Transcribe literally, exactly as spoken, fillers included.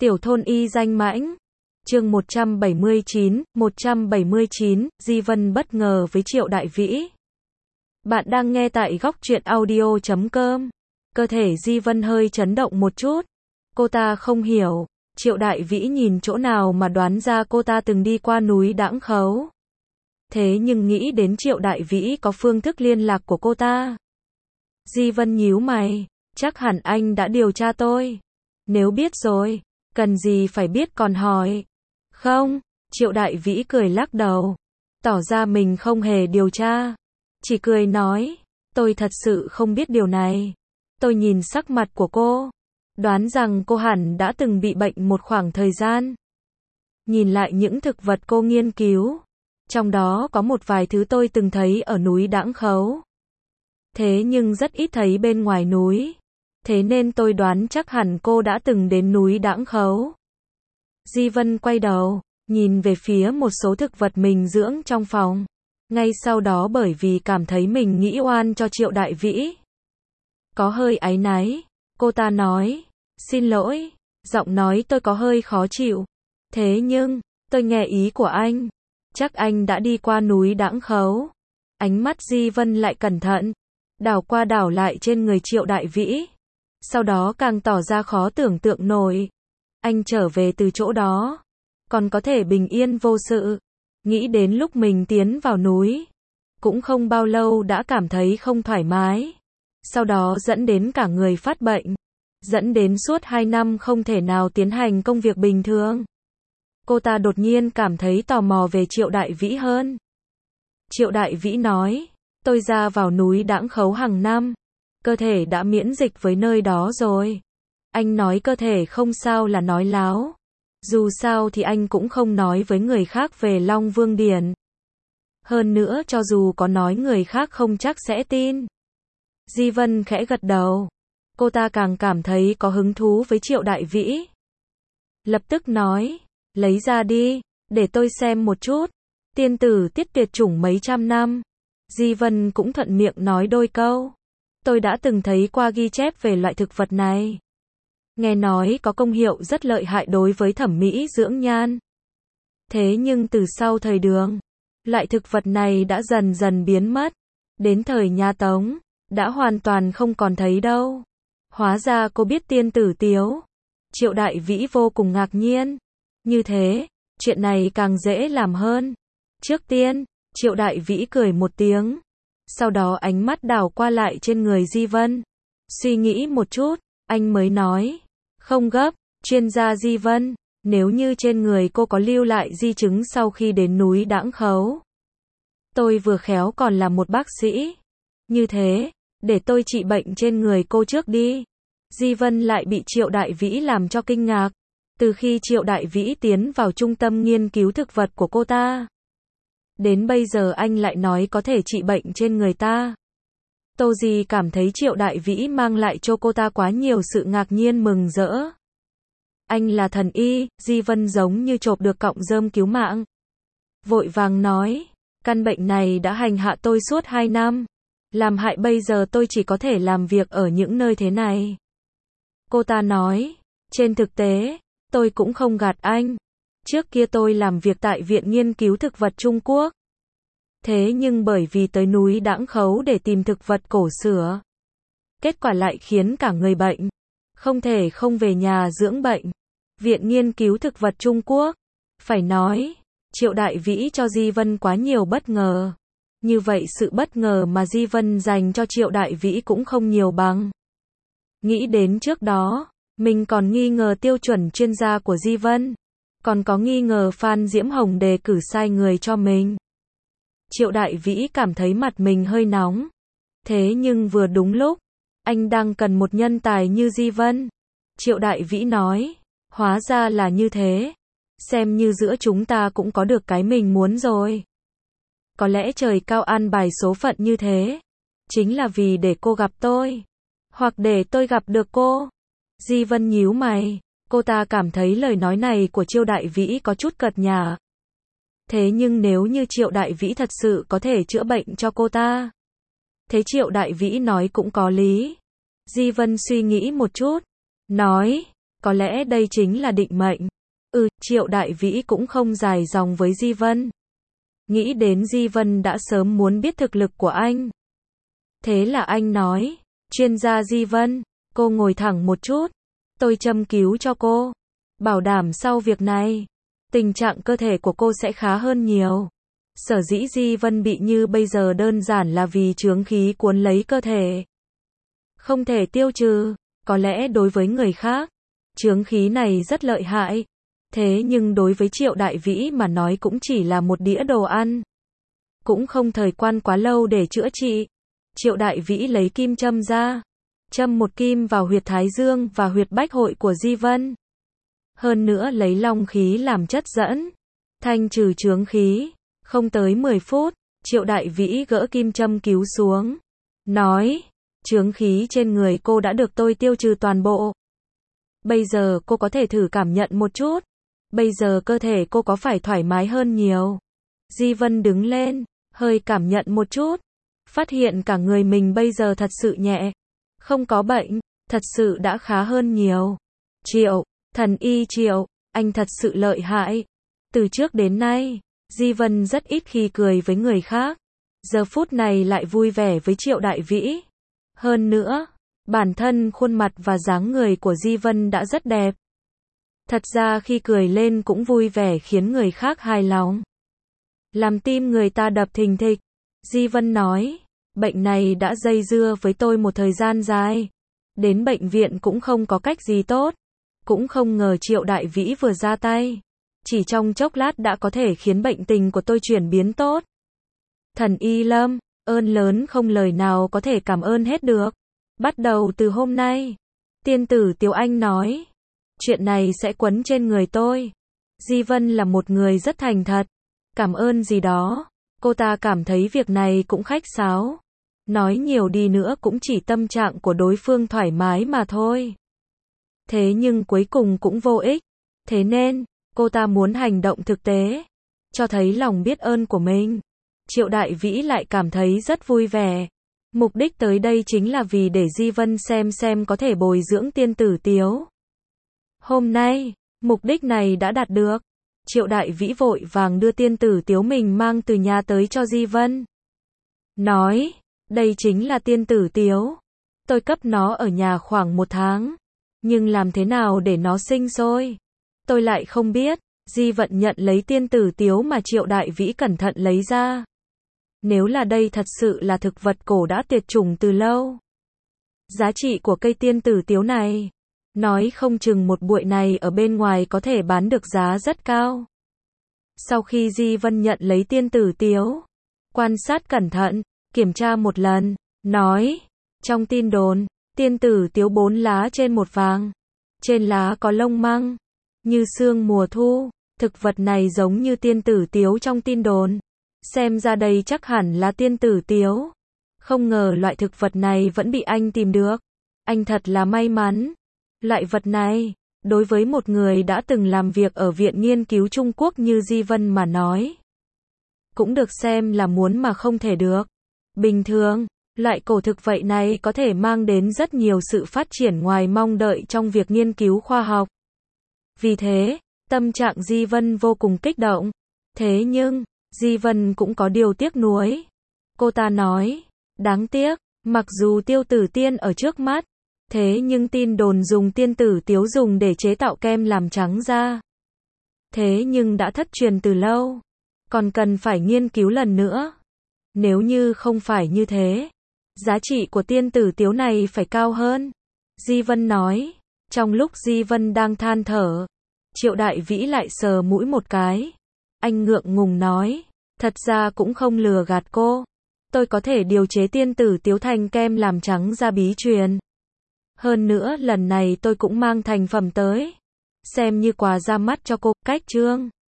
Tiểu thôn y danh mãnh. Chương một trăm bảy mươi chín, một trăm bảy mươi chín, Di Vân bất ngờ với Triệu Đại Vĩ. Bạn đang nghe tại góc truyện audio chấm com. Cơ thể Di Vân hơi chấn động một chút. Cô ta không hiểu, Triệu Đại Vĩ nhìn chỗ nào mà đoán ra cô ta từng đi qua núi Đãng Khấu. Thế nhưng nghĩ đến Triệu Đại Vĩ có phương thức liên lạc của cô ta. Di Vân nhíu mày, chắc hẳn anh đã điều tra tôi. Nếu biết rồi, cần gì phải biết còn hỏi. Không, Triệu Đại Vĩ cười lắc đầu, tỏ ra mình không hề điều tra. Chỉ cười nói, tôi thật sự không biết điều này. Tôi nhìn sắc mặt của cô, đoán rằng cô hẳn đã từng bị bệnh một khoảng thời gian. Nhìn lại những thực vật cô nghiên cứu, trong đó có một vài thứ tôi từng thấy ở núi Đãng Khấu. Thế nhưng rất ít thấy bên ngoài núi. Thế nên tôi đoán chắc hẳn cô đã từng đến núi Đãng Khấu. Di Vân quay đầu, nhìn về phía một số thực vật mình dưỡng trong phòng. Ngay sau đó bởi vì cảm thấy mình nghĩ oan cho Triệu Đại Vĩ. Có hơi áy náy, cô ta nói, xin lỗi, giọng nói tôi có hơi khó chịu. Thế nhưng, tôi nghe ý của anh. Chắc anh đã đi qua núi Đãng Khấu. Ánh mắt Di Vân lại cẩn thận, đảo qua đảo lại trên người Triệu Đại Vĩ. Sau đó càng tỏ ra khó tưởng tượng nổi. Anh trở về từ chỗ đó, còn có thể bình yên vô sự. Nghĩ đến lúc mình tiến vào núi, cũng không bao lâu đã cảm thấy không thoải mái. Sau đó dẫn đến cả người phát bệnh, dẫn đến suốt hai năm không thể nào tiến hành công việc bình thường. Cô ta đột nhiên cảm thấy tò mò về Triệu Đại Vĩ hơn. Triệu Đại Vĩ nói, tôi ra vào núi Đãng Khấu hàng năm. Cơ thể đã miễn dịch với nơi đó rồi. Anh nói cơ thể không sao là nói láo. Dù sao thì anh cũng không nói với người khác về Long Vương Điển. Hơn nữa cho dù có nói người khác không chắc sẽ tin. Di Vân khẽ gật đầu. Cô ta càng cảm thấy có hứng thú với Triệu Đại Vĩ. Lập tức nói, lấy ra đi, để tôi xem một chút. Tiên tử tiết tuyệt chủng mấy trăm năm. Di Vân cũng thuận miệng nói đôi câu. Tôi đã từng thấy qua ghi chép về loại thực vật này. Nghe nói có công hiệu rất lợi hại đối với thẩm mỹ dưỡng nhan. Thế nhưng từ sau thời Đường, loại thực vật này đã dần dần biến mất. Đến thời nhà Tống, đã hoàn toàn không còn thấy đâu. Hóa ra cô biết tiên tử Tiếu. Triệu Đại Vĩ vô cùng ngạc nhiên. Như thế, chuyện này càng dễ làm hơn. Trước tiên, Triệu Đại Vĩ cười một tiếng. Sau đó ánh mắt đảo qua lại trên người Di Vân. Suy nghĩ một chút, anh mới nói, không gấp, chuyên gia Di Vân, nếu như trên người cô có lưu lại di chứng sau khi đến núi Đãng Khấu. Tôi vừa khéo còn là một bác sĩ. Như thế, để tôi trị bệnh trên người cô trước đi. Di Vân lại bị Triệu Đại Vĩ làm cho kinh ngạc. Từ khi Triệu Đại Vĩ tiến vào trung tâm nghiên cứu thực vật của cô ta, đến bây giờ anh lại nói có thể trị bệnh trên người ta. Tô Di cảm thấy Triệu Đại Vĩ mang lại cho cô ta quá nhiều sự ngạc nhiên mừng rỡ. Anh là thần y, Di Vân giống như chộp được cọng rơm cứu mạng. Vội vàng nói, căn bệnh này đã hành hạ tôi suốt hai năm. Làm hại bây giờ tôi chỉ có thể làm việc ở những nơi thế này. Cô ta nói, trên thực tế, tôi cũng không gạt anh. Trước kia tôi làm việc tại Viện Nghiên cứu Thực vật Trung Quốc. Thế nhưng bởi vì tới núi Đãng Khấu để tìm thực vật cổ xưa, kết quả lại khiến cả người bệnh, không thể không về nhà dưỡng bệnh. Viện Nghiên cứu Thực vật Trung Quốc, phải nói, Triệu Đại Vĩ cho Di Vân quá nhiều bất ngờ. Như vậy sự bất ngờ mà Di Vân dành cho Triệu Đại Vĩ cũng không nhiều bằng. Nghĩ đến trước đó, mình còn nghi ngờ tiêu chuẩn chuyên gia của Di Vân. Còn có nghi ngờ Phan Diễm Hồng đề cử sai người cho mình. Triệu Đại Vĩ cảm thấy mặt mình hơi nóng. Thế nhưng vừa đúng lúc, anh đang cần một nhân tài như Di Vân. Triệu Đại Vĩ nói, hóa ra là như thế. Xem như giữa chúng ta cũng có được cái mình muốn rồi. Có lẽ trời cao an bài số phận như thế. Chính là vì để cô gặp tôi. Hoặc để tôi gặp được cô. Di Vân nhíu mày. Cô ta cảm thấy lời nói này của Triệu Đại Vĩ có chút cợt nhả. Thế nhưng nếu như Triệu Đại Vĩ thật sự có thể chữa bệnh cho cô ta, thế Triệu Đại Vĩ nói cũng có lý. Di Vân suy nghĩ một chút, nói, Có lẽ đây chính là định mệnh. Ừ, Triệu Đại Vĩ cũng không dài dòng với Di Vân. Nghĩ đến Di Vân đã sớm muốn biết thực lực của anh. Thế là anh nói, chuyên gia Di Vân, cô ngồi thẳng một chút. Tôi châm cứu cho cô. Bảo đảm sau việc này, tình trạng cơ thể của cô sẽ khá hơn nhiều. Sở dĩ Di Vân bị như bây giờ đơn giản là vì chướng khí cuốn lấy cơ thể. Không thể tiêu trừ. Có lẽ đối với người khác, chướng khí này rất lợi hại. Thế nhưng đối với Triệu Đại Vĩ mà nói cũng chỉ là một đĩa đồ ăn. Cũng không thời quan quá lâu để chữa trị. Triệu Đại Vĩ lấy kim châm ra. Châm một kim vào huyệt thái dương và huyệt bách hội của Di Vân. Hơn nữa lấy long khí làm chất dẫn. Thanh trừ chướng khí. Không tới mười phút, Triệu Đại Vĩ gỡ kim châm cứu xuống. Nói, chướng khí trên người cô đã được tôi tiêu trừ toàn bộ. Bây giờ cô có thể thử cảm nhận một chút. Bây giờ cơ thể cô có phải thoải mái hơn nhiều? Di Vân đứng lên, hơi cảm nhận một chút. Phát hiện cả người mình bây giờ thật sự nhẹ. Không có bệnh, thật sự đã khá hơn nhiều. Triệu, thần y Triệu, anh thật sự lợi hại. Từ trước đến nay, Di Vân rất ít khi cười với người khác. Giờ phút này lại vui vẻ với Triệu Đại Vĩ. Hơn nữa, bản thân khuôn mặt và dáng người của Di Vân đã rất đẹp. Thật ra khi cười lên cũng vui vẻ khiến người khác hài lòng. Làm tim người ta đập thình thịch. Di Vân nói, bệnh này đã dây dưa với tôi một thời gian dài. Đến bệnh viện cũng không có cách gì tốt. Cũng không ngờ Triệu Đại Vĩ vừa ra tay. Chỉ trong chốc lát đã có thể khiến bệnh tình của tôi chuyển biến tốt. Thần y Lâm, ơn lớn không lời nào có thể cảm ơn hết được. Bắt đầu từ hôm nay, tiên tử Tiếu Anh nói, chuyện này sẽ quấn trên người tôi. Di Vân là một người rất thành thật. Cảm ơn gì đó. Cô ta cảm thấy việc này cũng khách sáo. Nói nhiều đi nữa cũng chỉ tâm trạng của đối phương thoải mái mà thôi. Thế nhưng cuối cùng cũng vô ích. Thế nên, cô ta muốn hành động thực tế. Cho thấy lòng biết ơn của mình. Triệu Đại Vĩ lại cảm thấy rất vui vẻ. Mục đích tới đây chính là vì để Di Vân xem xem có thể bồi dưỡng tiên tử Tiếu. Hôm nay, mục đích này đã đạt được. Triệu Đại Vĩ vội vàng đưa tiên tử Tiếu mình mang từ nhà tới cho Di Vân. Nói, đây chính là tiên tử Tiếu. Tôi cấp nó ở nhà khoảng một tháng. Nhưng làm thế nào để nó sinh sôi? Tôi lại không biết. Di Vận nhận lấy tiên tử Tiếu mà Triệu Đại Vĩ cẩn thận lấy ra. Nếu là đây thật sự là thực vật cổ đã tuyệt chủng từ lâu. Giá trị của cây tiên tử Tiếu này, nói không chừng một bụi này ở bên ngoài có thể bán được giá rất cao. Sau khi Di Vân nhận lấy tiên tử Tiếu, quan sát cẩn thận, kiểm tra một lần, nói, trong tin đồn, tiên tử Tiếu bốn lá trên một vàng. Trên lá có lông măng, như sương mùa thu, thực vật này giống như tiên tử Tiếu trong tin đồn. Xem ra đây chắc hẳn là tiên tử Tiếu. Không ngờ loại thực vật này vẫn bị anh tìm được. Anh thật là may mắn. Loại vật này, đối với một người đã từng làm việc ở Viện Nghiên cứu Trung Quốc như Di Vân mà nói, cũng được xem là muốn mà không thể được. Bình thường, loại cổ thực vậy này có thể mang đến rất nhiều sự phát triển ngoài mong đợi trong việc nghiên cứu khoa học. Vì thế, tâm trạng Di Vân vô cùng kích động. Thế nhưng, Di Vân cũng có điều tiếc nuối. Cô ta nói, đáng tiếc, mặc dù tiêu tử tiên ở trước mắt, thế nhưng tin đồn dùng tiên tử Tiếu dùng để chế tạo kem làm trắng da. Thế nhưng đã thất truyền từ lâu, còn cần phải nghiên cứu lần nữa. Nếu như không phải như thế, giá trị của tiên tử Tiếu này phải cao hơn. Di Vân nói, trong lúc Di Vân đang than thở, Triệu Đại Vĩ lại sờ mũi một cái. Anh ngượng ngùng nói, thật ra cũng không lừa gạt cô. Tôi có thể điều chế tiên tử Tiếu thành kem làm trắng da bí truyền. Hơn nữa lần này tôi cũng mang thành phẩm tới. Xem như quà ra mắt cho cô. Cách chương